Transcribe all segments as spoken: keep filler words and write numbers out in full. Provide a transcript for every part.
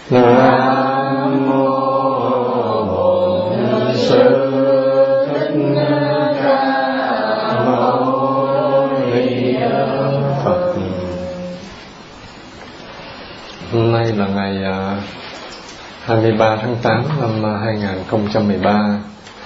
Nam mô Bổn Sư Thích Ca Mâu Ni Phật. Hôm nay là ngày hai mươi ba tháng tám năm hai nghìn không trăm mười ba.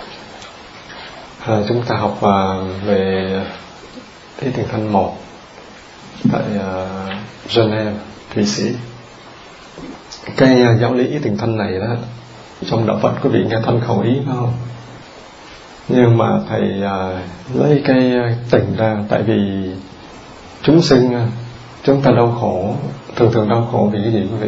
À, chúng ta học về Ý Thiền Thanh một tại uh, Geneva, Thụy Sĩ. Cái uh, giáo lý Ý Thiền Thanh này đó, trong đạo Phật quý vị nghe thân khẩu ý phải không? Nhưng mà thầy uh, lấy cái uh, tỉnh ra, tại vì chúng sinh uh, chúng ta đau khổ, thường thường đau khổ vì cái gì quý vị?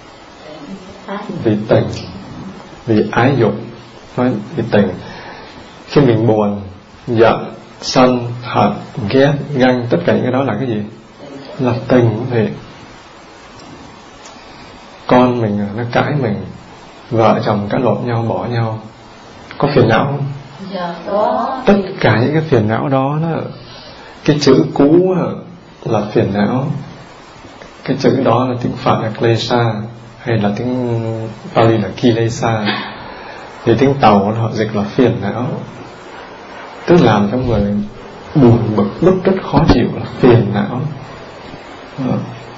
Vì tình, vì ái dục, vì tình. Khi mình buồn, giận, sân, hận, ghét, ganh, tất cả những cái đó là cái gì? Là tình quý vị. Con mình nó cãi mình, vợ chồng cãi lộn nhau, bỏ nhau, có phiền não không? Dạ, đó. Tất cả những cái phiền não đó, đó cái chữ cú là phiền não. Cái chữ đó là tiếng Phạn là klesa, hay là tiếng Pali là kilesa. Thì tiếng Tàu họ dịch là phiền não, tức làm cho người buồn bực, bức rất khó chịu là phiền não. à.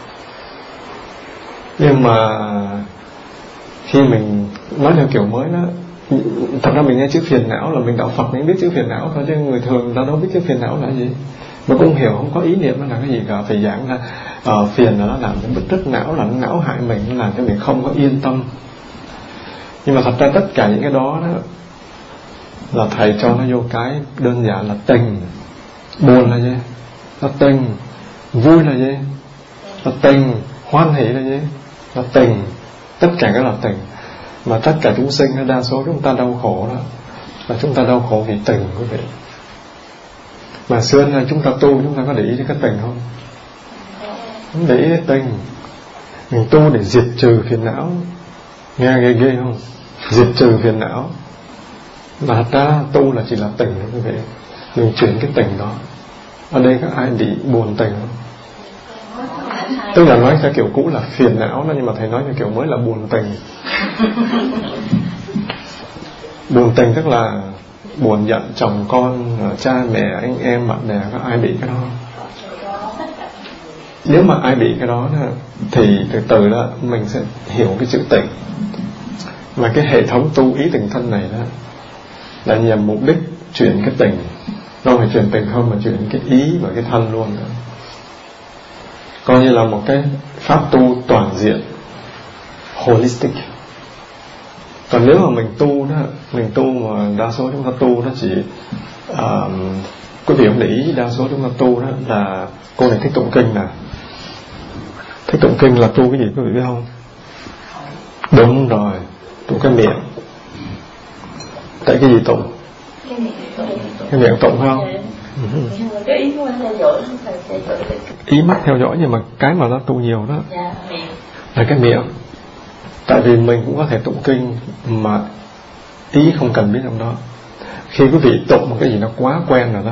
Nhưng mà khi mình nói theo kiểu mới đó, thật ra mình nghe chữ phiền não là mình đạo Phật mình biết chữ phiền não thôi, chứ người thường ta đâu biết chữ phiền não là gì. Mà cũng hiểu, không có ý niệm nó là cái gì cả. Phải giảng là uh, phiền là nó làm cho bứt rứt não, là nó não hại mình, nó làm cho mình không có yên tâm. Nhưng mà thật ra tất cả những cái đó, đó là thầy cho nó vô cái đơn giản là tình. Buồn là gì? Là tình. Vui là gì? Là tình. Hoan hỷ là gì? Là tình. Tất cả các là tình. Mà tất cả chúng sinh, đa số chúng ta đau khổ đó là chúng ta đau khổ vì tình quý vị. Mà xưa nay chúng ta tu, chúng ta có để ý đến cái tình không? Không để ý đến tình. Mình tu để diệt trừ phiền não. Nghe ghê ghê không? Diệt trừ phiền não. Mà thật ra tu là chỉ là tình thôi quý vị. Mình chuyển cái tình đó. Ở đây các ai bị buồn tình không? Tức là nói theo kiểu cũ là phiền não đó, nhưng mà thầy nói theo kiểu mới là buồn tình. Buồn tình tức là buồn giận chồng con, cha mẹ, anh em, bạn bè, có ai bị cái đó? Nếu mà ai bị cái đó, đó thì từ từ đó mình sẽ hiểu cái chữ tình. Mà cái hệ thống tu Ý Thiền Thanh này đó là nhằm mục đích chuyển cái tình. Đâu phải chuyển tình không, mà chuyển cái ý và cái thân luôn nữa. Coi như là một cái pháp tu toàn diện, holistic. Còn nếu mà mình tu đó, mình tu mà đa số chúng ta tu nó chỉ uh, quý vị không để ý, đa số chúng ta tu đó là cô này thích tụng kinh nè. Thích tụng kinh là tu cái gì quý vị biết không? Đúng rồi, tụng cái miệng. Tại cái gì tụng? Cái miệng tụng phải không? Cái ý mắt theo dõi. Ý mắt theo dõi, nhưng mà cái mà nó tu nhiều đó là cái miệng. Tại vì mình cũng có thể tụng kinh mà ý không cần biết trong đó. Khi quý vị tụng một cái gì nó quá quen rồi đó,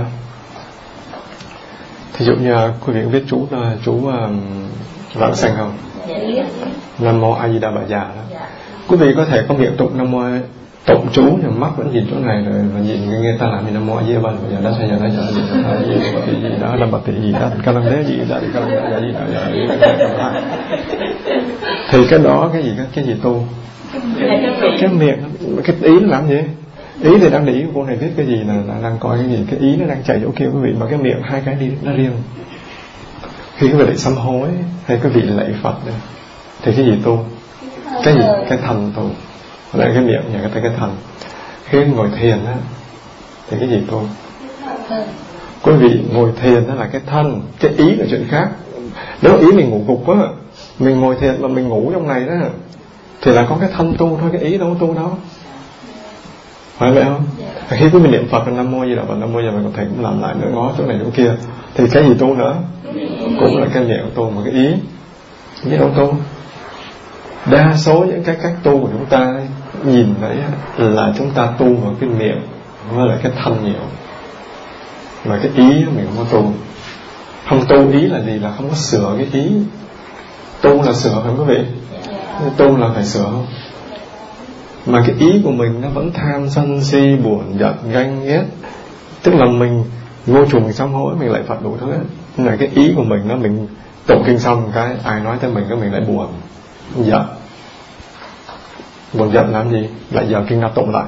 thí dụ như quý vị biết chú chú uh, Vãng Sanh không? Nam Mô A Di Đà Bà Già đó. Quý vị có thể có miệng tụng Nam Mô, tụng chú nhưng mắt vẫn nhìn chỗ này rồi, và nhìn nghe ta làm thì Nam Mô A Di Đà Bà Già đó sẽ giờ đó giờ gì đó gì đó làm bậc thị gì đó ca lâm đế gì đó ca lâm đế gì đó. Thì cái đó cái gì cái gì tu? Cái miệng, cái ý nó làm gì? Ý thì đang để ý cô này viết cái gì là, là đang coi cái gì, cái ý nó đang chạy chỗ kia quý vị, mà cái miệng hai cái đi nó riêng. Khi quý vị lại sám hối hay quý vị lạy Phật đây, thì cái gì tu? Cái gì? Cái thần tu. Ở đây cái miệng nhà cái tay cái thần. Khi ngồi thiền á thì cái gì tu? Quý vị ngồi thiền đó là cái thân, cái ý là chuyện khác. Nếu ý mình ngủ gục á, mình ngồi thiền mà mình ngủ trong này đó, thì là có cái thân tu thôi, cái ý đâu có tu đâu. Phải vậy không? Yeah. Khi quý vị niệm Phật là Nam Mô Di Đà Phật, Nam Mô Di Đà Phật, thầy cũng làm lại nữa, ngó chỗ này chỗ kia, thì cái gì tu nữa? Cũng là cái miệng tu, mà cái ý biết đâu tu. Đa số những cái cách tu của chúng ta nhìn thấy là chúng ta tu vào cái miệng với lại cái thân nhiều, mà cái ý mình không có tu. Không tu ý là gì? Là không có sửa cái ý. Tu là sửa, phải không quý vị? Tu là phải sửa không? Mà cái ý của mình nó vẫn tham sân si buồn giận ganh ghét, tức là mình vô trùng mình sám hối, mình lại Phật đủ thứ ấy. Nhưng mà cái ý của mình nó, mình tụng kinh xong cái ai nói tới mình cái mình lại buồn giận. Buồn giận làm gì? Lại giờ kinh nào tụng lại.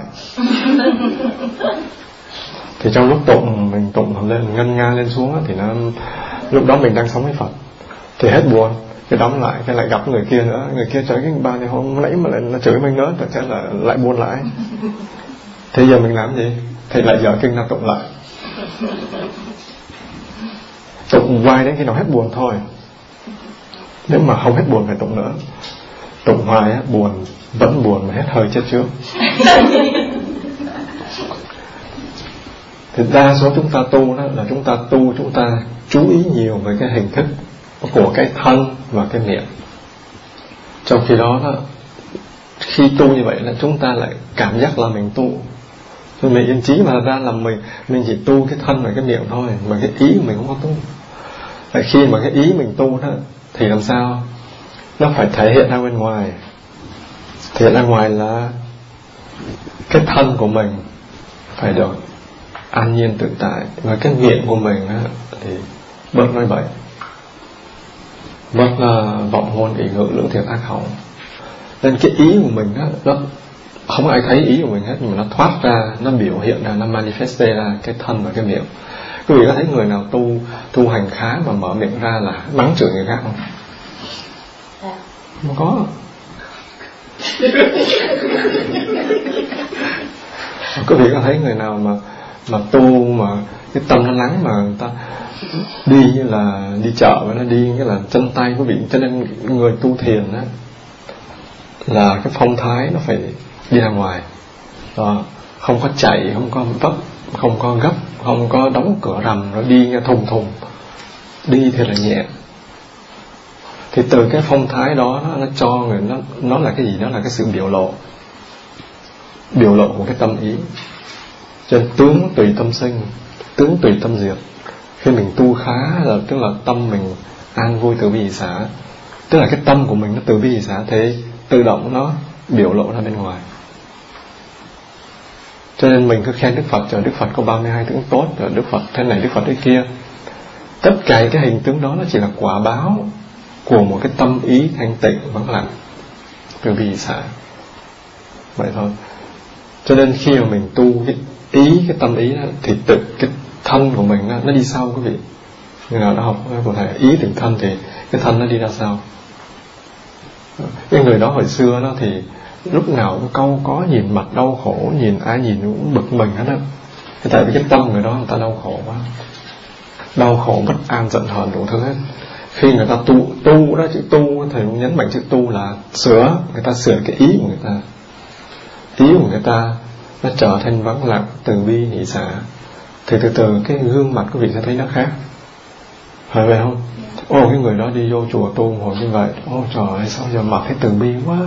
Thì trong lúc tụng mình tụng lên ngân nga lên xuống thì nó, lúc đó mình đang sống với Phật thì hết buồn, cái đóng lại cái lại gặp người kia nữa, người kia chửi cái ba thì hôm nãy mà lại nó chửi mình nữa, thật ra là lại buồn lại. Thế giờ mình làm gì? Thì lại giờ kinh nào tụng lại, tụng hoài đến khi nào hết buồn thôi. Nếu mà không hết buồn phải tụng nữa. Tụng hoài á, buồn vẫn buồn mà hết hơi chết trước. Thì đa số chúng ta tu đó là chúng ta tu, chúng ta chú ý nhiều về cái hình thức của cái thân và cái miệng. Trong khi đó, đó khi tu như vậy là chúng ta lại cảm giác là mình tu, rồi mình yên trí, mà ra là mình mình chỉ tu cái thân và cái miệng thôi, mà cái ý của mình không có tu. Tại khi mà cái ý mình tu đó thì làm sao nó phải thể hiện ra bên ngoài. Thể hiện ra ngoài là cái thân của mình phải được an nhiên tự tại, và cái miệng của mình á, thì bớt nói bậy, bớt uh, vọng ngôn ý ngữ lưỡng thiệt ác hỏng. Nên cái ý của mình á, nó không ai thấy ý của mình hết, nhưng mà nó thoát ra, nó biểu hiện ra, nó manifest ra cái thân và cái miệng. Quý vị có thấy người nào tu tu hành khá mà mở miệng ra là mắng chửi người khác không? Không có. Quý vị có thấy người nào mà mà tu mà cái tâm nó lắng, mà người ta đi như là đi chợ và nó đi như là chân tay quý vị. Cho nên người tu thiền á, là cái phong thái nó phải đi ra ngoài đó, không có chạy, không có vấp, không có gấp, không có đóng cửa rầm rồi đi nghe thùng thùng, đi thì là nhẹ. Thì từ cái phong thái đó nó, nó cho người nó nó là cái gì? Đó là cái sự biểu lộ, biểu lộ của cái tâm ý. Cho nên tướng tùy tâm sinh, tướng tùy tâm diệt. Khi mình tu khá là tức là tâm mình an vui từ bi hỷ xả, tức là cái tâm của mình nó từ bi hỷ xả, thế tự động nó biểu lộ ra bên ngoài. Cho nên mình cứ khen Đức Phật, trời Đức Phật có ba mươi hai tướng tốt, rồi Đức Phật thế này, Đức Phật thế kia. Tất cả cái hình tướng đó nó chỉ là quả báo của một cái tâm ý thanh tịnh vắng lặng từ bi hỷ xả, vậy thôi. Cho nên khi mà mình tu cái ý, cái tâm ý đó, thì tự cái thân của mình nó, nó đi sau quý vị. Người nào đã học của thầy ý từng thân thì cái thân nó đi ra sau. Cái người đó hồi xưa đó thì lúc nào cũng câu có nhìn mặt đau khổ, nhìn ai nhìn cũng bực mình hết á. Tại vì cái tâm người đó người ta đau khổ quá, đau khổ bất an giận hờn đủ thứ hết. Khi người ta tu, tu đó, chữ tu thầy cũng nhấn mạnh chữ tu là sửa, người ta sửa cái ý của người ta. Ý của người ta nó trở thành vắng lặng từ bi hỷ xả, thì từ từ cái gương mặt quý vị sẽ thấy nó khác, phải vậy không? Ô cái người đó đi vô chùa tu ngồi như vậy, ô trời ơi sao giờ mặt thấy từ bi quá,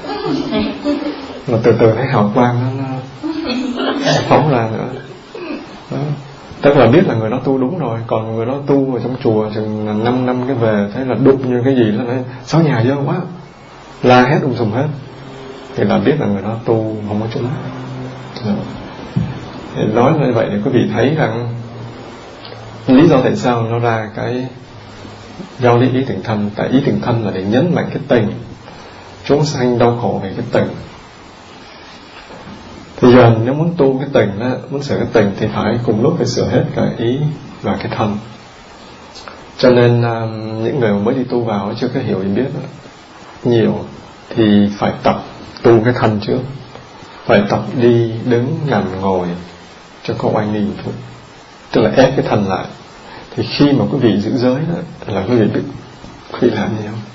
mà từ từ thấy hào quang nó, nó phóng ra nữa đó. Tức là biết là người đó tu đúng rồi. Còn người đó tu ở trong chùa chừng năm năm cái về thấy là đụng như cái gì nó nói sáu nhà dơ quá, la hét um sùm hết, thì là biết là người đó tu không có trúng. Thì nói như vậy để quý vị thấy rằng lý do tại sao nó ra cái giao lý ý từng thân. Tại ý từng thân là để nhấn mạnh cái tình, chúng sanh đau khổ vì cái tình. Thì giờ nếu muốn tu cái tình đó, muốn sửa cái tình thì phải cùng lúc phải sửa hết cả ý và cái thân. Cho nên um, những người mới đi tu vào chưa có hiểu gì biết đó, nhiều thì phải tập tu cái thân trước, phải tập đi đứng nằm ngồi cho có oai nghi một chút, tức là ép cái thân lại. Thì khi mà quý vị giữ giới đó, là quý vị biết quý vị làm gì không?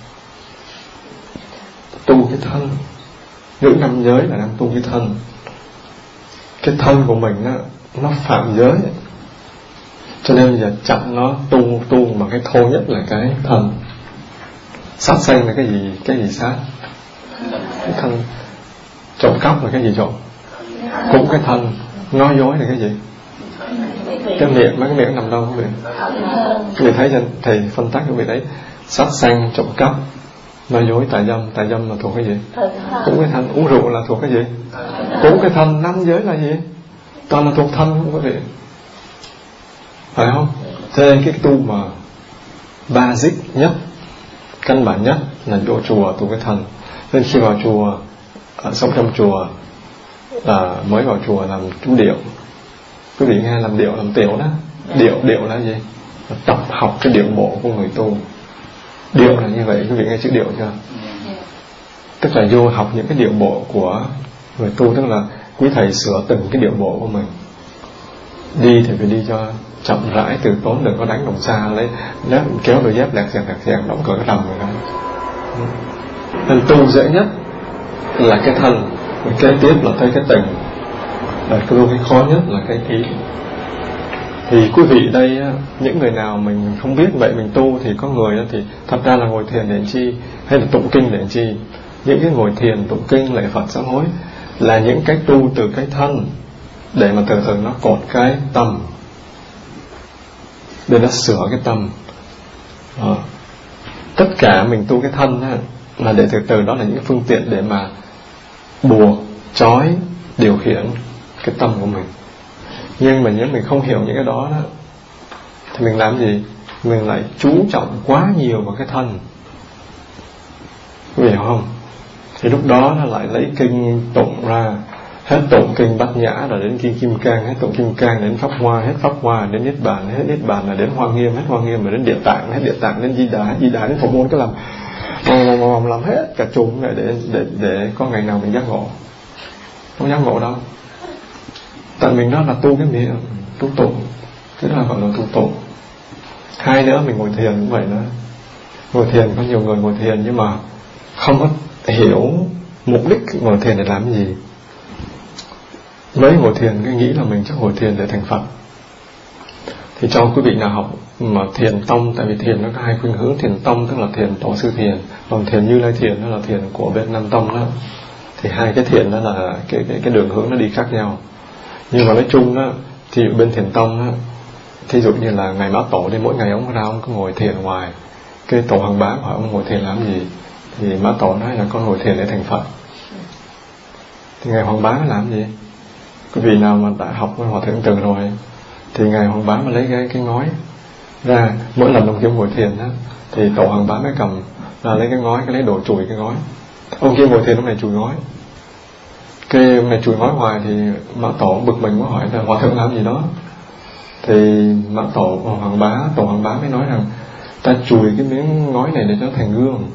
Tu cái thân. Giữ năm giới là đang tu cái thân. Cái thân của mình đó, nó phạm giới, cho nên bây giờ chặn nó, tu tu mà cái thô nhất là cái thân. Sát sanh là cái gì? Cái gì sát? Cái thân. Trộm cắp là cái gì trộm? Cũng cái thân. Nói dối là cái gì? Cái miệng, mấy cái miệng nằm đâu quý vị? Quý vị thấy cho thầy phân tách quý vị đấy. Sát sanh, trộm cắp, Nói dối, tà dâm. Tà dâm là thuộc cái gì? Cũng cái thân. Uống rượu là thuộc cái gì? Cũng cái thân. Năm giới là gì? Toàn là thuộc thân không có gì, phải không? Thế nên cái tu mà basic nhất, căn bản nhất là vô chùa tu cái thân. Nên khi vào chùa, à, sống trong chùa, à, mới vào chùa làm chú điệu. Quý vị nghe làm điệu, làm tiểu đó. Điệu, điệu là gì? Là tập học cái điệu bộ của người tu. Điệu là như vậy, quý vị nghe chữ điệu chưa? Tức là vô học những cái điệu bộ của người tu. Tức là quý thầy sửa từng cái điệu bộ của mình. Đi thì phải đi cho chậm rãi, từ tốn, đừng có đánh đồng xa, lấy lấy kéo đôi dép lẹt xẹt lẹt xẹt, đóng cửa cái rầm rồi đó. Nên tu dễ nhất là cái thân, kế tiếp là tới cái tình, và cái khó nhất là cái ý. Thì quý vị đây, những người nào mình không biết vậy mình tu, thì có người thì thật ra là ngồi thiền để chi, hay là tụng kinh để chi. Những cái ngồi thiền, tụng kinh, lạy Phật, sám hối là những cái tu từ cái thân, để mà từ từ nó cột cái tâm, để nó sửa cái tâm. Đó. Tất cả mình tu cái thân đó, là để từ từ đó là những phương tiện để mà buộc, trói, điều khiển cái tâm của mình. Nhưng mà nếu mình không hiểu những cái đó, đó thì mình làm gì? Mình lại chú trọng quá nhiều vào cái thân, hiểu không? Thì lúc đó nó lại lấy kinh tụng ra, hết tụng kinh Bát Nhã rồi đến kinh Kim Cang, hết tụng Kim Cang đến Pháp Hoa, hết Pháp Hoa đến Niết Bàn, hết Niết Bàn là đến Hoa Nghiêm, hết Hoa Nghiêm rồi đến Địa Tạng, hết Địa Tạng đến Di Đà, hết Di Đà đến Phổ Môn. Cái làm làm, làm, làm hết cả chùm này để để để có ngày nào mình giác ngộ. Không giác ngộ đâu. Tại mình đó là tu cái miệng, tu tụng, thế là gọi là tu tụng. Hai nữa, mình ngồi thiền cũng vậy nữa. Ngồi thiền có nhiều người ngồi thiền nhưng mà không có hiểu mục đích ngồi thiền để làm cái gì. Mấy ngồi thiền cứ nghĩ là mình chắc ngồi thiền để thành Phật. Thì cho quý vị nào học mà thiền tông, tại vì thiền nó có hai khuynh hướng. Thiền tông tức là thiền tổ sư thiền, còn thiền Như Lai thiền đó là thiền của bên Nam tông đó. Thì hai cái thiền đó là cái cái cái đường hướng nó đi khác nhau. Nhưng mà nói chung đó, thì bên thiền tông đó, thí dụ như là ngài Mã Tổ đi, mỗi ngày ông ra ông có ngồi thiền ngoài. Cái tổ Hoàng Bá hỏi ông ngồi thiền làm gì, thì Mã Tổ nói là con ngồi thiền để thành Phật. Thì ngài Hoàng Bá nó làm gì? Quý vị nào mà đã học với Hòa Thượng Từ rồi, thì ngài Hoàng Bá mà lấy cái cái ngói ra, mỗi lần ông kia ngồi thiền đó, thì tổ Hoàng Bá mới cầm là lấy cái ngói, cái lấy đồ chùi cái ngói. Ông kia ngồi thiền, ông này chùi ngói. Cái ông này chùi ngói hoài thì Mã Tổ bực mình mới hỏi là Hòa Thượng làm gì đó. Thì Mã Tổ Hoàng Bá, tổ Hoàng Bá mới nói rằng ta chùi cái miếng ngói này để cho nó thành gương,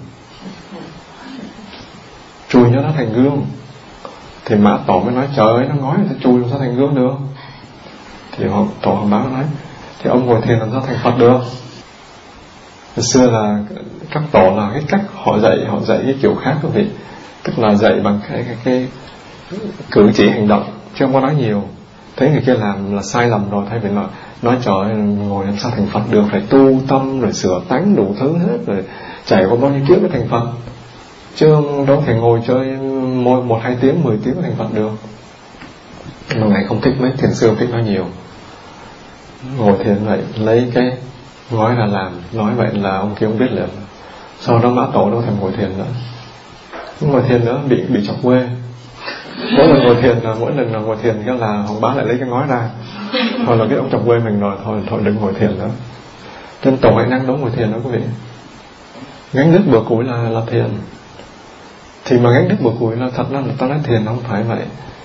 chùi cho nó thành gương. Thì Mã Tổ mới nói trời ơi, nó ngói ta chùi làm sao thành gương được. Thì tổ Hoàng Bá mới nói thì ông ngồi thiền làm sao thành Phật được. Hồi xưa là các tổ là cái cách họ dạy, họ dạy cái kiểu khác quý vị, tức là dạy bằng cái, cái, cái cử chỉ hành động, chứ không có nói nhiều. Thấy người kia làm là sai lầm rồi, thay vì nói, nói trời ơi, ngồi làm sao thành Phật được, phải tu tâm rồi sửa tánh đủ thứ hết, rồi trải qua bao nhiêu kiếp mới thành Phật, chứ đâu thể ngồi chơi một, một hai tiếng, mười tiếng mới thành Phật được. Mà ngài không thích mấy thiền sư, không thích nói nhiều. Ngồi thiền vậy, lấy cái ngói ra làm, nói vậy là ông kia không biết liền. Sau đó Mã Tổ đâu thèm ngồi thiền nữa. Ngồi thiền nữa bị bị chọc quê. Mỗi lần ngồi thiền là mỗi lần là ngồi thiền cái là Hoàng Bá lại lấy cái ngói ra. Thôi là biết ông chọc quê mình rồi, thôi thôi đừng ngồi thiền nữa. Trên tổ hạnh năng đóng ngồi thiền đó quý vị. Gánh đứt bừa củi là là thiền. Thì mà gánh đứt bừa củi là thật ra là ta nói thiền không phải vậy.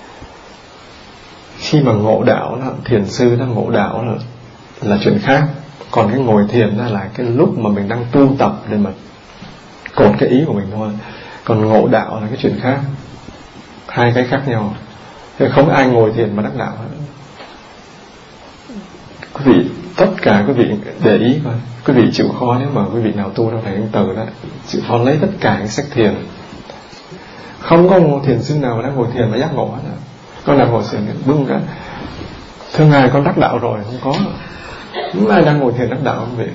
Khi mà ngộ đạo đó, thiền sư nó ngộ đạo là, là chuyện khác. Còn cái ngồi thiền đó là cái lúc mà mình đang tu tập để mà cột cái ý của mình thôi. Còn ngộ đạo là cái chuyện khác. Hai cái khác nhau. Thế không ai ngồi thiền mà đắc đạo hết. Quý vị, tất cả quý vị để ý coi, quý vị chịu khó nếu mà quý vị nào tu trong thầy Anh Từ đó, chịu khó lấy tất cả những sách thiền. Không có một thiền sư nào đang ngồi thiền mà giác ngộ hết. Con nào ngồi thiền bưng cả thưa ngài con đắc đạo rồi, không có. Không ai đang ngồi thiền đắc đạo không vậy.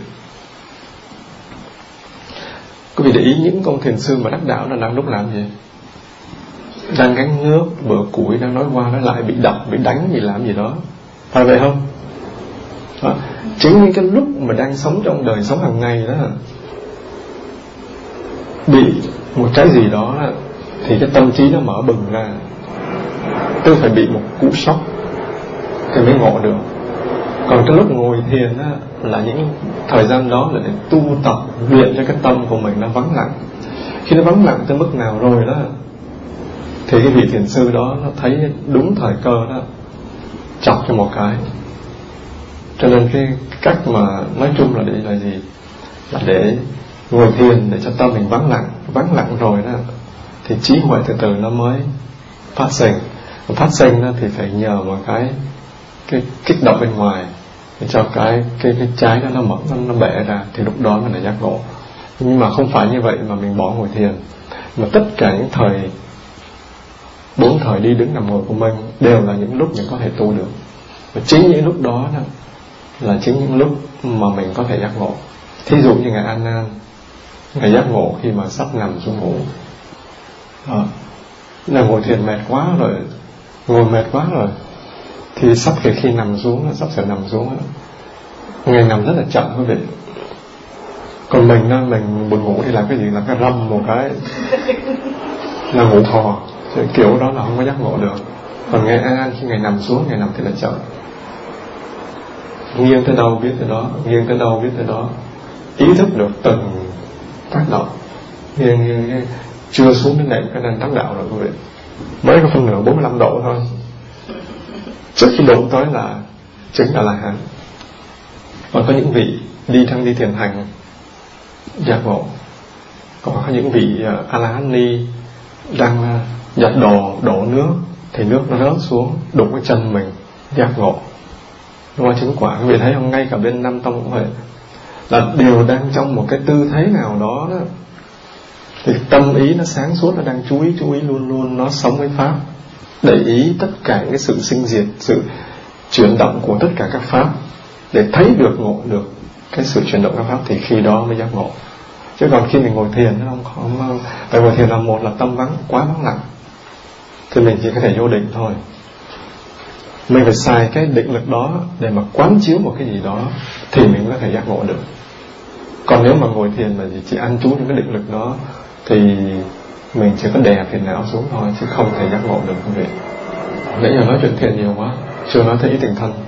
Quý vị để ý những ông thiền sư mà đắc đạo là đang lúc làm gì? Đang gánh nước, bữa củi, đang nói qua nói lại, bị đập, bị đánh, bị làm gì đó. Phải vậy không? Đó. Chính những cái lúc mà đang sống trong đời sống hàng ngày đó, bị một cái gì đó thì cái tâm trí nó mở bừng ra, tôi phải bị một cú sốc thì mới ngộ được. Còn cái lúc ngồi thiền á, là những thời gian đó là để tu tập luyện cho cái tâm của mình nó vắng lặng. Khi nó vắng lặng tới mức nào rồi đó thì cái vị thiền sư đó nó thấy đúng thời cơ đó, chọc cho một cái. Cho nên cái cách mà nói chung là để là gì? Là để ngồi thiền để cho tâm mình vắng lặng. Vắng lặng rồi đó thì trí huệ từ từ nó mới phát sinh. Phát sinh đó thì phải nhờ một cái cái kích động bên ngoài để cho cái cái cái trái đó nó mở, nó, nó bẻ ra, thì lúc đó mình là giác ngộ. Nhưng mà không phải như vậy mà mình bỏ ngồi thiền, mà tất cả những thời bốn thời đi đứng nằm ngồi của mình đều là những lúc mình có thể tu được. Và chính những lúc đó, đó là chính những lúc mà mình có thể giác ngộ. Thí dụ như ngài An Nan, ngài giác ngộ khi mà sắp nằm xuống ngủ. À, là ngồi thiền mệt quá rồi, ngồi mệt quá rồi, thì sắp kể khi nằm xuống, sắp sửa nằm xuống, ngài nằm rất là chậm quý vị. Còn mình đó, mình buồn ngủ thì làm cái gì? Làm cái râm một cái là ngủ thò, kiểu đó là không có giác ngộ được. Còn ngài An khi ngài nằm xuống, ngài nằm thì là chậm, nghiêng tới đâu biết tới đó, nghiêng tới đâu biết tới đó, ý thức được từng tác động, nghiêng nghiêng, nghiêng. Chưa xuống đến nệm cái nền đắc đạo rồi quý vị, mới có phân nửa bốn mươi lăm độ thôi. Trước khi đụng tới là chứng là La-hán. Còn có những vị đi thăng đi thiền hành giác ngộ. Còn có những vị uh, A-la-hán ni đang uh, giặt đồ đổ nước thì nước nó rớt xuống đụng cái chân mình, giác ngộ. Đúng không? Chứng quả. Quý vị thấy không? Ngay cả bên Nam Tông cũng vậy, là đều đang trong một cái tư thế nào đó, đó thì tâm ý nó sáng suốt, nó đang chú ý chú ý luôn luôn, nó sống với pháp, để ý tất cả những cái sự sinh diệt, sự chuyển động của tất cả các pháp, để thấy được, ngộ được cái sự chuyển động các pháp, thì khi đó mới giác ngộ. Chứ còn khi mình ngồi thiền nó không không tại ngồi thiền là một là tâm vắng, quá vắng lặng, thì mình chỉ có thể vô định thôi. Mình phải xài cái định lực đó để mà quán chiếu một cái gì đó thì mình mới có thể giác ngộ được. Còn nếu mà ngồi thiền mà chỉ ăn trú những cái định lực đó thì mình chỉ có đè phiền não xuống thôi, chứ không thể giác ngộ được quý vị. Nãy giờ nói chuyện thiền nhiều quá, chưa nói thấy ý tình thân.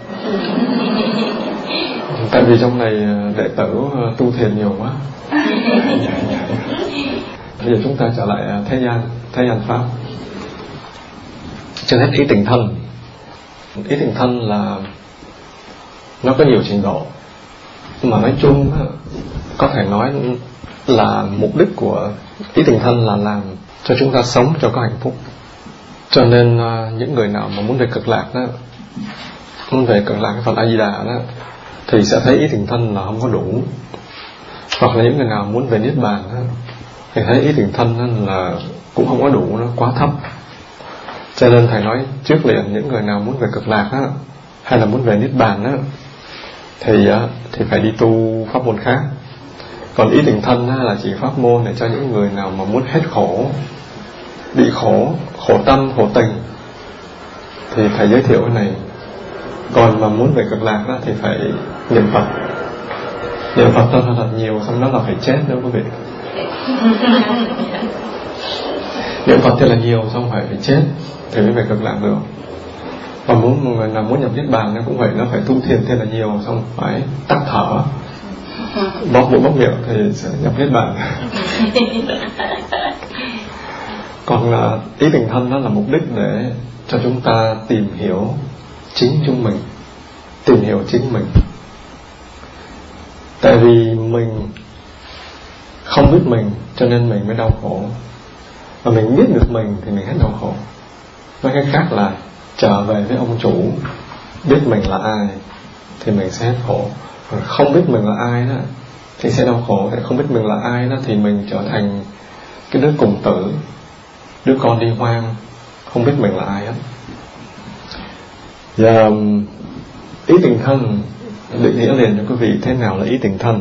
Tại vì trong này đệ tử tu thiền nhiều quá. Bây giờ chúng ta trở lại thế gian, thế gian pháp. Trên hết ý tình thân. Ý tình thân là nó có nhiều trình độ, nhưng mà nói chung có thể nói là mục đích của ý tình thân là làm cho chúng ta sống cho có hạnh phúc. Cho nên những người nào mà muốn về cực lạc đó, muốn về cực lạc cái Phật A Di Đà đó, thì sẽ thấy ý tình thân là không có đủ. Hoặc là những người nào muốn về Niết Bàn đó, thì thấy ý tình thân đó là cũng không có đủ, nó quá thấp. Cho nên thầy nói trước liền, những người nào muốn về cực lạc đó, hay là muốn về Niết Bàn đó, thì thì phải đi tu pháp môn khác. Còn ý tình thân đó là chỉ pháp môn để cho những người nào mà muốn hết khổ, bị khổ, khổ tâm, khổ tình, thì thầy giới thiệu cái này. Còn mà muốn về cực lạc đó thì phải niệm Phật. Niệm Phật thật thật nhiều, xong đó là phải chết nữa quý vị. Niệm Phật thì là nhiều, xong phải phải chết thì mới về cực lạc được. Còn muốn một người nào muốn nhập Niết Bàn nó cũng vậy, nó phải tu thiền thì là nhiều, xong phải tắt thở, bóp mũi bóp miệng thì sẽ nhập Niết Bàn. Còn là ý tình thân đó là mục đích để cho chúng ta tìm hiểu chính chúng mình, tìm hiểu chính mình. Tại vì mình không biết mình cho nên mình mới đau khổ, và mình biết được mình thì mình hết đau khổ. Nói cách khác là trở về với ông chủ, biết mình là ai thì mình sẽ hết khổ. Còn không biết mình là ai đó thì sẽ đau khổ. Không biết mình là ai đó thì mình trở thành cái đứa cùng tử, đứa con đi hoang, không biết mình là ai hết. Và ý tình thân định nghĩa liền cho quý vị thế nào là ý tình thân.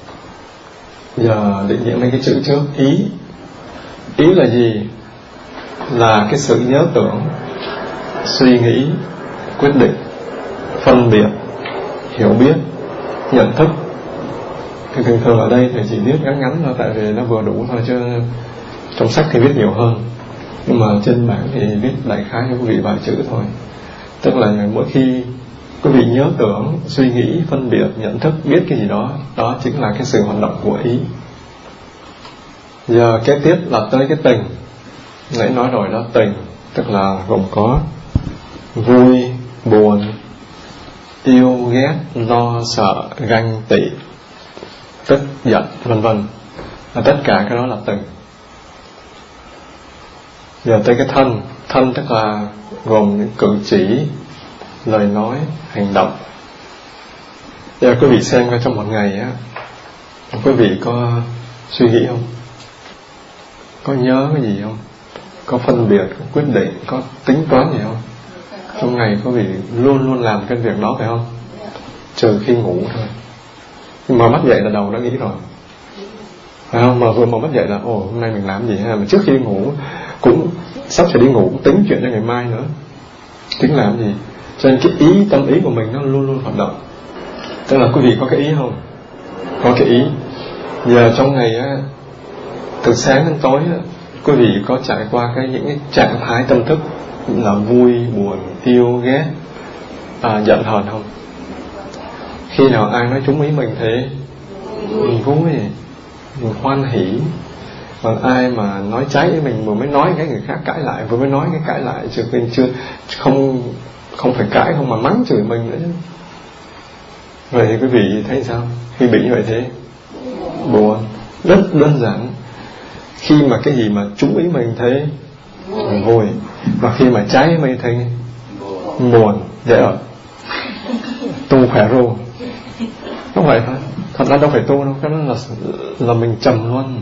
Giờ định nghĩa mấy cái chữ trước. Ý Ý là gì? Là cái sự nhớ tưởng, suy nghĩ, quyết định, phân biệt, hiểu biết, nhận thức. Thì thường thường ở đây thầy chỉ viết ngắn ngắn thôi, tại vì nó vừa đủ thôi, chứ trong sách thì viết nhiều hơn, nhưng mà trên bảng thì viết đại khái cho quý vị vài chữ thôi. Tức là mỗi khi quý vị nhớ tưởng, suy nghĩ, phân biệt, nhận thức, biết cái gì đó, đó chính là cái sự hoạt động của ý. Giờ kế tiếp là tới cái tình. Nãy nói rồi đó, tình tức là gồm có vui, buồn, yêu, ghét, lo, sợ, ganh, tị, tức, giận, vân vân. Tất cả cái đó là tình. Giờ tới cái thân. Thân tức là gồm những cử chỉ, lời nói, hành động. Giờ quý vị xem trong một ngày á, quý vị có suy nghĩ không? Có nhớ cái gì không? Có phân biệt, có quyết định, có tính toán gì không? Trong ngày quý vị luôn luôn làm cái việc đó phải không? Trừ khi ngủ thôi. Nhưng mà mắt dậy là đầu đã nghĩ rồi, phải không? Mà vừa mở mắt dậy là ồ hôm nay mình làm gì ha? Mà trước khi ngủ cũng sắp phải đi ngủ, cũng tính chuyện cho ngày mai nữa, tính làm gì. Cho nên cái ý, tâm ý của mình nó luôn luôn hoạt động. Tức là quý vị có cái ý không? Có cái ý. Giờ trong ngày á, từ sáng đến tối á, quý vị có trải qua cái những cái trạng thái tâm thức là vui, buồn, yêu, ghét, à, giận, hờn không? Khi nào ai nói trúng ý mình thế mình vui, mình hoan hỉ. Còn ai mà nói trái với mình, vừa mới nói cái người khác cãi lại, vừa mới nói cái cãi lại, chứ mình chưa không không phải cãi không mà mắng chửi mình nữa chứ. Vậy thì quý vị thấy sao khi bị như vậy thế? Buồn. Rất đơn giản. Khi mà cái gì mà trúng ý mình thấy mình vui, và khi mà trái mình thấy buồn, dễ ở tu khỏe ru. Không vậy thôi. Thật ra đâu phải tu đâu, cái đó là là mình trầm luân.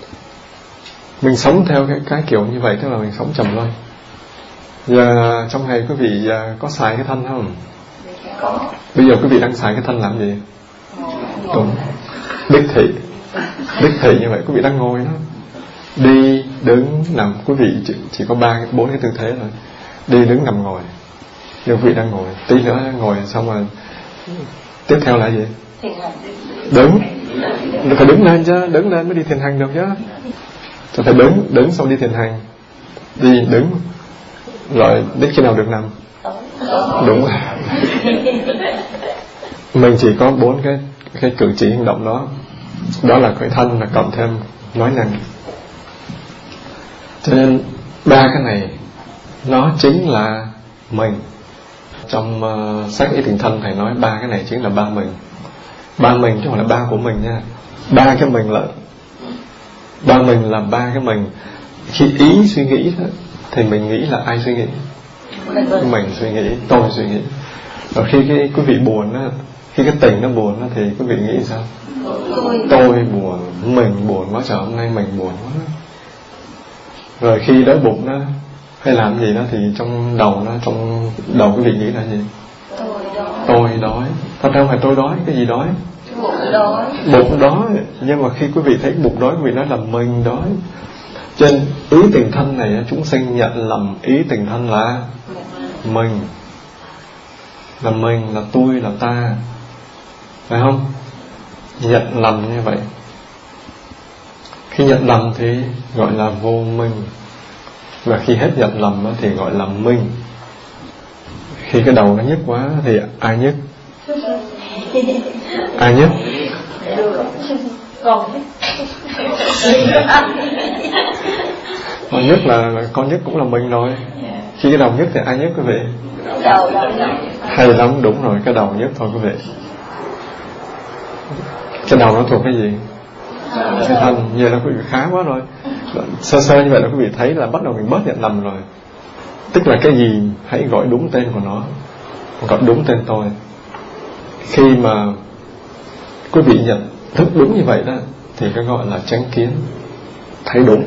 Mình sống theo cái cái kiểu như vậy, tức là mình sống trầm luân. Giờ trong ngày quý vị có xài cái thân không? Có. Bây giờ quý vị đang xài cái thân làm gì? Đúng. Đích thị. Đích thị như vậy, quý vị đang ngồi đó. Đi, đứng, nằm, quý vị chỉ, chỉ có ba, bốn cái tư thế thôi. Đi, đứng, nằm, ngồi. Giờ quý vị đang ngồi, tí nữa ngồi xong rồi tiếp theo là gì? Đứng. Phải đứng lên chứ, đứng lên mới đi thiền hành được chứ. Cho phải đứng, đứng xong đi thiền hành. Đi, đứng, rồi đến khi nào được nằm? Đúng rồi. Mình chỉ có bốn cái cái cử chỉ hành động đó. Đó là cái thân, là cộng thêm nói năng. Cho nên ba cái này nó chính là mình. Trong uh, sách Ý Tình Thân thầy nói ba cái này chính là ba mình. Ba mình chứ không phải là ba của mình nha. Ba cái mình là ba mình là ba cái mình. Khi ý suy nghĩ đó, thì mình nghĩ là ai suy nghĩ? Mình suy nghĩ, tôi suy nghĩ. Và khi cái quý vị buồn đó, khi cái tình nó buồn đó, thì quý vị nghĩ sao? Tôi buồn, mình buồn quá trời, hôm nay mình buồn quá. Rồi khi đói bụng đó hay làm gì đó, thì trong đầu nó, trong đầu quý vị nghĩ là gì? Tôi đói. Thật ra không phải tôi đói, cái gì đói? Bụng đói. Nhưng mà khi quý vị thấy bụng đói, quý vị nói là mình đói. Trên ý tình thân này, chúng sinh nhận lầm ý tình thân là mình, là mình, là tôi, là ta, phải không? Nhận lầm như vậy. Khi nhận lầm thì gọi là vô minh. Và khi hết nhận lầm thì gọi là minh. Khi cái đầu nó nhức quá thì ai nhức? Ai nhức? Con nhức là, là con nhức cũng là mình rồi. Khi cái đầu nhức thì ai nhức quý vị? Đầu, đầu, đầu. Hay lắm, đúng rồi, cái đầu nhức thôi quý vị. Cái đầu nó thuộc cái gì? Cái thân. Như là quý vị khá quá rồi. Sơ sơ như vậy là quý vị thấy là bắt đầu mình bớt nhận lầm rồi. Tức là cái gì hãy gọi đúng tên của nó, gọi đúng tên tôi. Khi mà quý vị nhận thức đúng như vậy đó, thì cái gọi là chánh kiến, thấy đúng.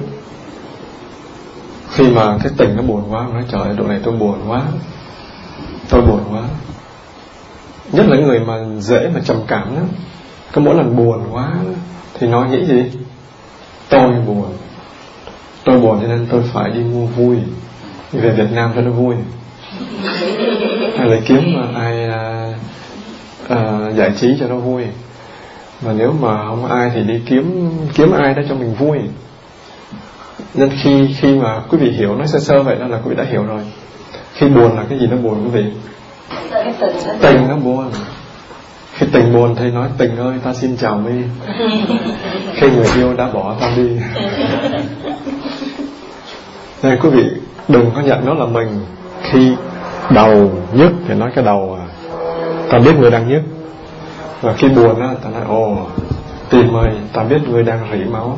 Khi mà cái tình nó buồn quá, nói trời ơi, độ này tôi buồn quá, tôi buồn quá. Nhất là người mà dễ mà trầm cảm đó, cứ mỗi lần buồn quá thì nói nghĩ gì? Tôi buồn, tôi buồn cho nên tôi phải đi mua vui, đi về Việt Nam cho nó vui, hay là kiếm mà ai à, à, giải trí cho nó vui. Và nếu mà không có ai thì đi kiếm kiếm ai đó cho mình vui. Nên khi khi mà quý vị hiểu, nói sơ sơ vậy đó là quý vị đã hiểu rồi. Khi buồn là cái gì nó buồn quý vị? Tình nó buồn. Khi tình buồn thì nói tình ơi ta xin chào mi. Khi người yêu đã bỏ ta đi. Nên quý vị đừng có nhận nó là mình. Khi đầu nhức thì nói cái đầu à, ta biết người đang nhức. Và khi buồn á, ta nói ồ tim ơi ta biết người đang rỉ máu.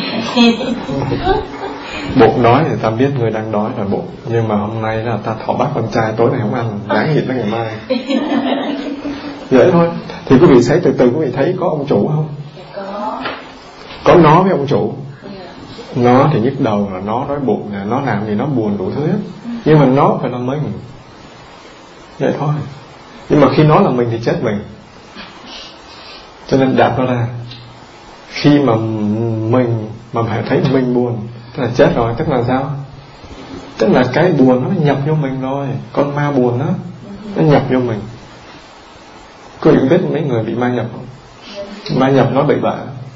Bụng đói thì ta biết người đang đói rồi bụng. Nhưng mà hôm nay là ta thọ bát con trai, tối nay không ăn, đáng nhịn đến ngày mai. Vậy thôi. Thì quý vị thấy từ từ quý vị thấy có ông chủ không? Có. Có nó với ông chủ. Nó thì nhức đầu là nó đói bụng, là nó làm gì nó buồn đủ thứ hết. Nhưng mà nó phải là mình. Vậy thôi. Nhưng mà khi nó là mình thì chết mình. Cho nên đạp nó ra. Khi mà mình mà phải thấy mình buồn, tức là chết rồi. Tức là sao? Tức là cái buồn nó nhập vô mình rồi. Con ma buồn đó, nó nhập vô mình. Quý vị biết mấy người bị ma nhập không? Ma nhập nó bị bạ.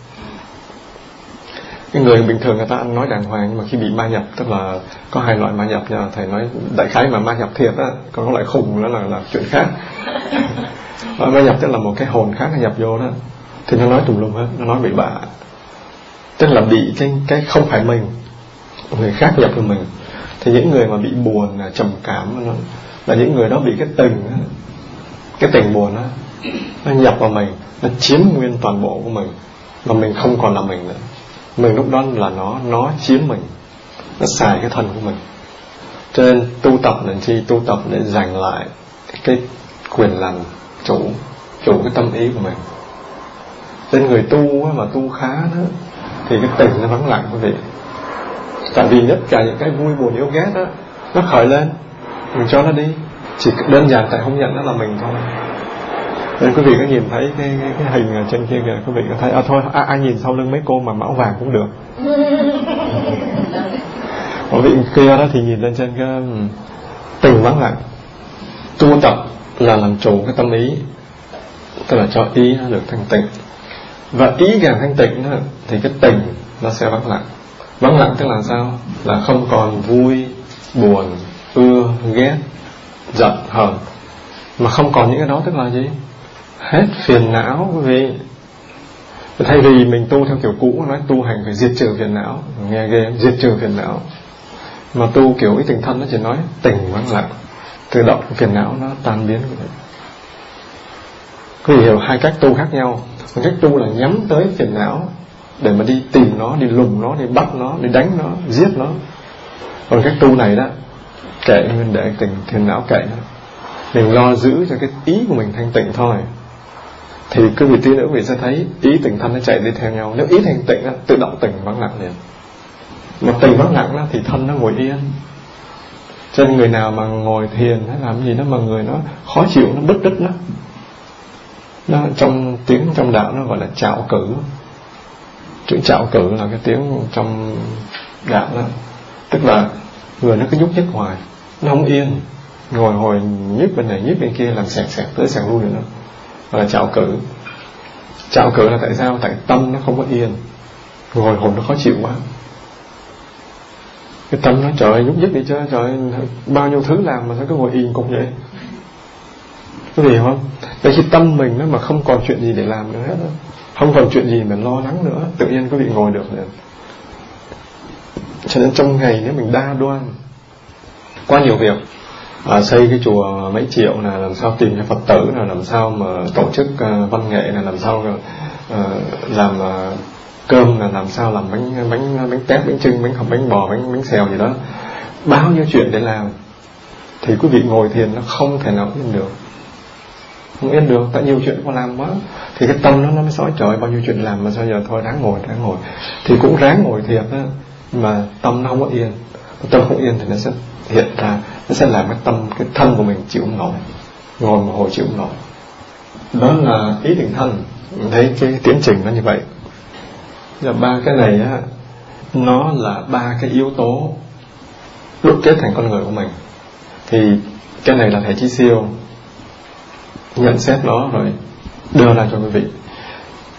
Cái người bình thường người ta ăn nói đàng hoàng, nhưng mà khi bị ma nhập, tức là có hai loại ma nhập nha. Thầy nói đại khái mà ma nhập thiệt á, còn có loại khùng đó là, là chuyện khác. Ma nhập tức là một cái hồn khác nhập vô đó, thì nó nói tùm lum hết, nó nói bị bạ. Tức là bị cái, cái không phải mình, người khác nhập vào mình. Thì những người mà bị buồn, trầm cảm nó, là những người đó bị cái tình đó, cái tình buồn đó, nó nhập vào mình, nó chiếm nguyên toàn bộ của mình, mà mình không còn là mình nữa. Mình lúc đó là nó, nó chiếm mình, nó xài cái thân của mình. Cho nên tu tập là chi? Tu tập để giành lại cái quyền làm chủ, chủ cái tâm ý của mình. Nên người tu mà tu khá đó, thì cái tình nó vắng lặng quý vị. Tại vì tất cả những cái vui buồn yêu ghét đó, nó khởi lên, mình cho nó đi. Chỉ đơn giản tại không nhận nó là mình thôi. Nên quý vị có nhìn thấy cái, cái, cái hình ở trên kia kìa, quý vị có thấy à thôi à, ai nhìn sau lưng mấy cô mà mão vàng cũng được. Còn vị kia đó thì nhìn lên trên cái tình vắng lặng. Tu tập là làm chủ cái tâm ý, tức là cho ý nó được thanh tịnh. Và ý càng thanh tịnh đó, thì cái tình nó sẽ vắng lặng. Vắng lặng tức là sao? Là không còn vui, buồn, ưa, ghét, giận, hờn. Mà không còn những cái đó tức là gì? Hết phiền não quý vị. Thay vì mình tu theo kiểu cũ, nói tu hành phải diệt trừ phiền não, nghe ghê, diệt trừ phiền não. Mà tu kiểu ý tình thân nó chỉ nói tình vắng lặng, tự động phiền não nó tan biến. Quý vị hiểu hai cách tu khác nhau. Một cách tu là nhắm tới phiền não để mà đi tìm nó, đi lùng nó, đi bắt nó, đi đánh nó, giết nó. Còn cách tu này đó, kệ mình, để tình phiền não kệ nó, mình lo giữ cho cái ý của mình thanh tịnh thôi. Thì cứ vì tí nữa quý vị sẽ thấy ý tình thân nó chạy đi theo nhau. Nếu ý thanh tịnh đó, tự động tình vắng lặng liền. Mà tình vắng lặng đó, thì thân nó ngồi yên. Cho nên người nào mà ngồi thiền hay làm gì đó mà người nó khó chịu, nó bứt rứt nó, nó trong tiếng trong đạo nó gọi là trạo cử. Chữ trạo cử là cái tiếng trong đạo đó, tức là người nó cứ nhúc nhích hoài, nó không yên, ngồi hồi nhích bên này nhích bên kia, làm xẹt xẹt tới xẹt lui nữa, gọi là trạo cử. Trạo cử là tại sao? Tại tâm nó không có yên, ngồi hồn nó khó chịu quá. Cái tâm nó trời ơi nhúc nhích đi chứ, trời ơi, bao nhiêu thứ làm mà sao cứ ngồi yên cục vậy. Có hiểu không? Tại khi tâm mình nó mà không còn chuyện gì để làm nữa hết đó, không còn chuyện gì mà lo lắng nữa, tự nhiên quý vị ngồi được nữa. Cho nên trong ngày nếu mình đa đoan quá nhiều việc, à, xây cái chùa mấy triệu là làm sao tìm cho Phật tử, là làm sao mà tổ chức uh, văn nghệ, là làm sao uh, làm uh, cơm, là làm sao làm bánh bánh bánh tét, bánh chưng, bánh hầm, bánh bò, bánh bánh xèo gì đó, bao nhiêu chuyện để làm, thì quý vị ngồi thiền nó không thể nào yên được, không yên được, tại nhiều chuyện có làm quá. Thì cái tâm nó nó mới nói trời bao nhiêu chuyện làm mà sao giờ thôi ráng ngồi ráng ngồi, thì cũng ráng ngồi thiệt đó, mà tâm nó không có yên. Tâm không yên thì nó sẽ hiện ra, nó sẽ làm cái tâm, cái thân của mình chịu không nổi, ngồi một hồi chịu không nổi. Đó là ý định thân. Mình thấy cái tiến trình nó như vậy. Giờ ba cái này á, nó là ba cái yếu tố đúc kết thành con người của mình. Thì cái này là thầy Chí Siêu nhận xét nó rồi đưa ra cho quý vị.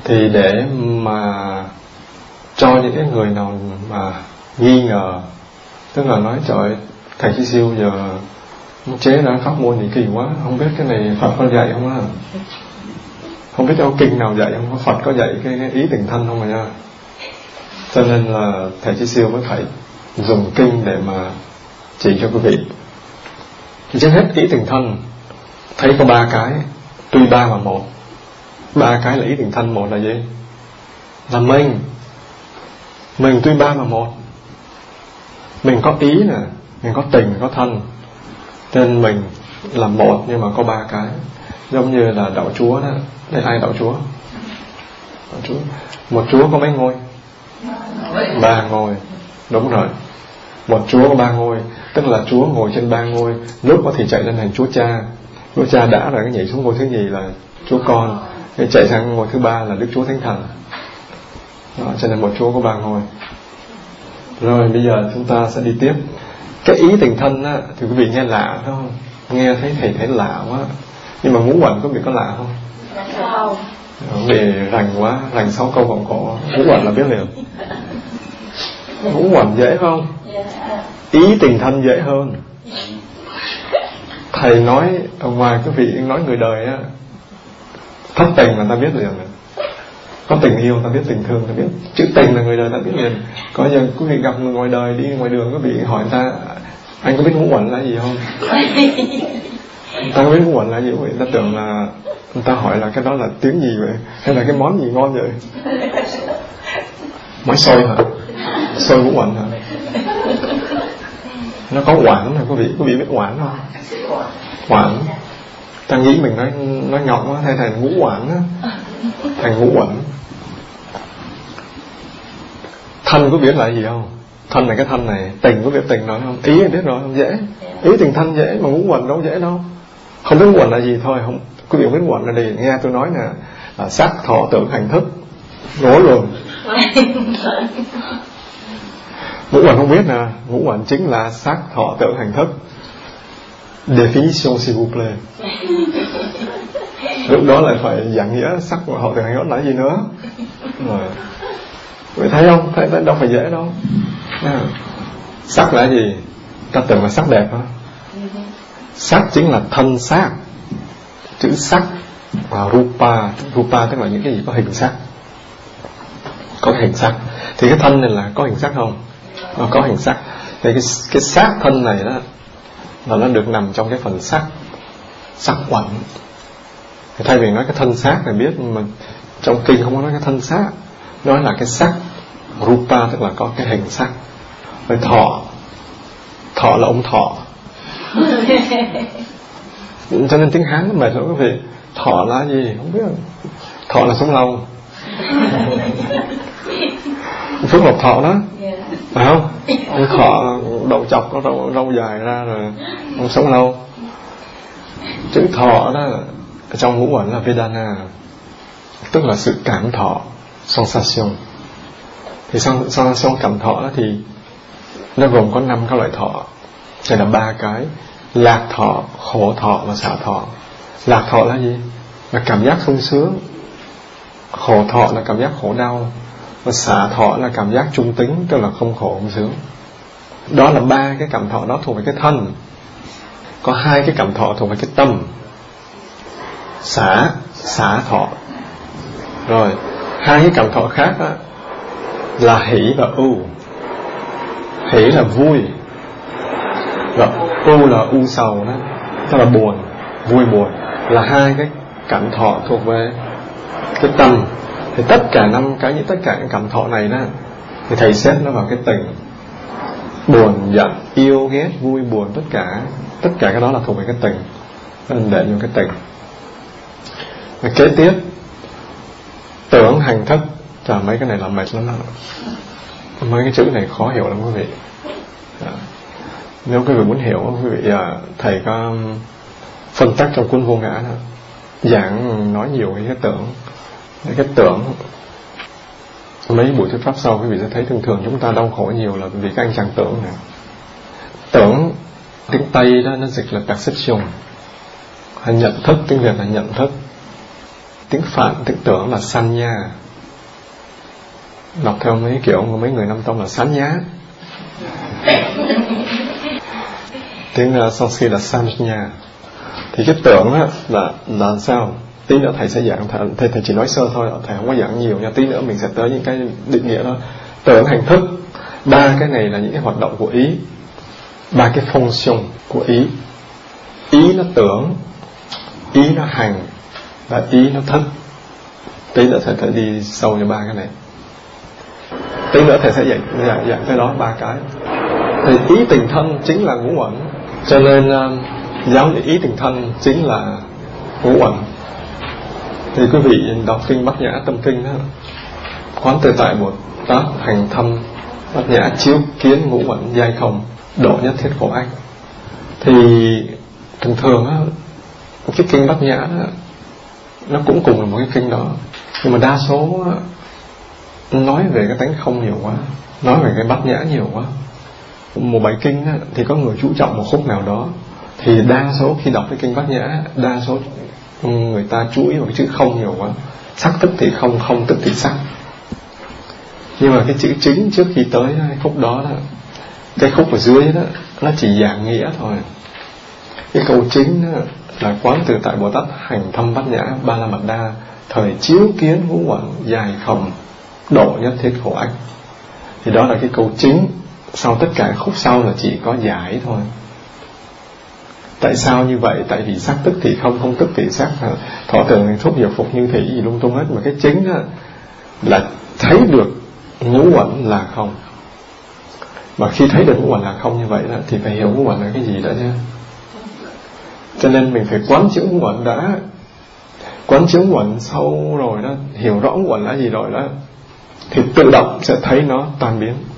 Thì để mà cho những cái người nào mà nghi ngờ, tức là nói trời ơi, thầy Chí Siêu giờ chế ra pháp môn gì kỳ quá, không biết cái này Phật có dạy không á, không biết trong kinh nào dạy không, Phật có dạy cái, cái ý tình thân không mà nha. Cho nên là thầy Chí Siêu mới phải dùng kinh để mà chỉ cho quý vị. Trước hết ý tình thân thấy có ba cái, tuy ba mà một. Ba cái là ý tình thân. Một là gì? Là mình. Mình tuy ba mà một. Mình có ý nè, mình có tình, có thân. Nên mình là một nhưng mà có ba cái. Giống như là đạo Chúa đó. Đây ai đạo Chúa? Đạo Chúa. Một Chúa có mấy ngôi? Ba ngôi. Đúng rồi. Một Chúa có ba ngôi. Tức là Chúa ngồi trên ba ngôi. Lúc có thì chạy lên thành Chúa Cha. Chúa Cha đã rồi, cái nhảy xuống ngôi thứ nhì là Chúa Con, cái chạy sang ngôi thứ ba là Đức Chúa Thánh Thần. Đó, cho nên một Chúa có ba ngôi. Rồi bây giờ chúng ta sẽ đi tiếp. Cái ý tình thân á, thì quý vị nghe lạ phải không? Nghe thấy thầy thấy lạ quá. Nhưng mà ngũ uẩn quý vị có lạ không? Không. Để rành quá, rành sáu câu vòng cổ. Ngũ uẩn là biết liền. Ngũ uẩn dễ không? Ý tình thân dễ hơn. Thầy nói ở ngoài quý vị nói người đời á, thất tình là ta biết liền rồi. Có tình yêu ta biết, tình thương ta biết. Chữ tình là người đời ta biết liền. Có giờ quý vị gặp người ngoài đời đi ngoài đường, quý vị hỏi ta anh có biết ngũ uẩn là gì không? Ta có biết ngũ uẩn là gì vậy? Ta tưởng là người ta hỏi là cái đó là tiếng gì vậy, hay là cái món gì ngon vậy? Món xôi hả? Xôi ngũ uẩn hả? Nó có oản này quý vị, quý vị biết oản không? Oản. Ta nghĩ mình nói nói nhọn quá, hay thành ngũ oản á, thành ngũ uẩn. Thân có biết là gì không? Thân là cái thân này. Tình có biết tình nói không? Ý biết rồi không? Dễ. Ý tình thân dễ, mà ngũ uẩn đâu dễ đâu. Không biết ngũ uẩn là gì thôi không. Quý vị không biết ngũ uẩn là gì? Nghe tôi nói nè, là sắc thọ tưởng hành thức. Ngố luôn. Ngũ uẩn không biết nè. Ngũ uẩn chính là sắc thọ tưởng hành thức. Definition s'il vous plaît. Lúc đó lại phải giảng nghĩa sắc thọ tưởng hành thức là gì nữa. Rồi. Vậy thấy không? Thấy đâu phải dễ đâu. À, sắc là gì? Ta tưởng là sắc đẹp hả? Sắc chính là thân xác. Chữ sắc và rupa. Rupa tức là những cái gì có hình sắc. Có hình sắc. Thì cái thân này là có hình sắc không? À, có hình sắc. Thì cái, cái xác thân này đó là nó được nằm trong cái phần sắc. Sắc uẩn. Thì thay vì nói cái thân xác này biết, mà trong kinh không có nói cái thân xác, nói là cái sắc rupa, tức là có cái hình sắc. Rồi thọ, thọ là ông thọ. Cho nên tiếng Hán nó mệt lắm quý vị. Thọ là gì không biết. Thọ là sống lâu. Phước Lộc Thọ đó, phải không? Ông thọ đầu chọc có râu, râu dài ra rồi ông sống lâu. Chữ thọ đó trong ngũ uẩn là Vedana, tức là sự cảm thọ, sensation. Thì sensation cảm thọ đó thì nó gồm có năm các loại thọ. Đây là ba cái: lạc thọ, khổ thọ và xả thọ. Lạc thọ là gì? Là cảm giác sung sướng. Khổ thọ là cảm giác khổ đau. Và xả thọ là cảm giác trung tính, tức là không khổ không sướng. Đó là ba cái cảm thọ đó thuộc về cái thân. Có hai cái cảm thọ thuộc về cái tâm. Xả, xả thọ. Rồi hai cái cảm thọ khác đó là hỷ và ưu. Hỷ là vui, và ưu là u sầu đó, tức là buồn, vui buồn. Là hai cái cảm thọ thuộc về cái tâm. Thì tất cả năm cái, những tất cả những cảm thọ này đó, thì thầy xếp nó vào cái tình. Buồn, giận, yêu, ghét, vui, buồn, tất cả tất cả cái đó là thuộc về cái tình. Nên để vô cái tình. Và kế tiếp tưởng hành thức. Trời, mấy cái này là mệt lắm đó. Mấy cái chữ này khó hiểu lắm quý vị. Nếu quý vị muốn hiểu, quý vị thầy có phân tích trong cuốn Vô Ngã đó, giảng nói nhiều cái tưởng. Cái tưởng, mấy buổi thuyết pháp sau quý vị sẽ thấy thường thường chúng ta đau khổ nhiều là vì các anh chàng tưởng này. Tưởng tiếng Tây đó nó dịch là perception, hay nhận thức, tiếng Việt là nhận thức. tiếng Phạn tiếng tưởng là sanya, đọc theo mấy kiểu của mấy người Nam Tông là sán nhá. Tiếng uh, Sanskrit là sanya. Thì cái tưởng á, là là sao? Tí nữa thầy sẽ giảng, thầy, thầy, thầy chỉ nói sơ thôi, thầy không có giảng nhiều nha. Tí nữa mình sẽ tới những cái định nghĩa đó. Tưởng, hành thức, ba cái này là những cái hoạt động của ý, ba cái function của ý. Ý nó tưởng, ý nó hành, và ý nó thức. Tí nữa thầy sẽ đi sâu cho ba cái này. Tí nữa thầy sẽ dạy dạy, dạy cái đó ba cái. Thì ý tình thân chính là ngũ uẩn, cho nên uh, giáo lý ý tình thân chính là ngũ uẩn. Thì quý vị đọc kinh Bát Nhã Tâm Kinh đó, quán tự tại Bồ Tát hành thâm Bát Nhã chiếu kiến ngũ uẩn giai không, độ nhất thiết khổ ách. Thì thường thường á, cái kinh Bát Nhã đó, nó cũng cùng là một cái kinh đó, nhưng mà đa số á, nói về cái tánh không nhiều quá, nói về cái Bát Nhã nhiều quá. Một bài kinh á, thì có người chú trọng một khúc nào đó, thì đa số khi đọc cái kinh Bát Nhã, đa số người ta chú ý vào cái chữ không nhiều quá. Sắc tức thì không, không tức thì sắc. Nhưng mà cái chữ chính trước khi tới cái khúc đó, đó cái khúc ở dưới đó, nó chỉ giảng nghĩa thôi. Cái câu chính đó là quán tự tại Bồ Tát hành thâm Bát Nhã Ba La Mật Đa, thời chiếu kiến ngũ uẩn dài không, độ nhất thiết khổ ách. Thì đó là cái câu chính. Sau tất cả khúc sau là chỉ có giải thôi. Tại sao như vậy? Tại vì sắc tức thì không, không tức thì sắc, thọ tưởng thì thúc, diệu phục như thị gì lung tung hết. Mà cái chính đó là thấy được ngũ uẩn là không. Mà khi thấy được ngũ uẩn là không như vậy đó, thì phải hiểu ngũ uẩn là cái gì đã chứ. Cho nên mình phải quán chiếu ngũ uẩn đã. Quán chiếu ngũ uẩn sâu rồi đó, hiểu rõ ngũ uẩn là gì rồi đó, thì tự động sẽ thấy nó tan biến.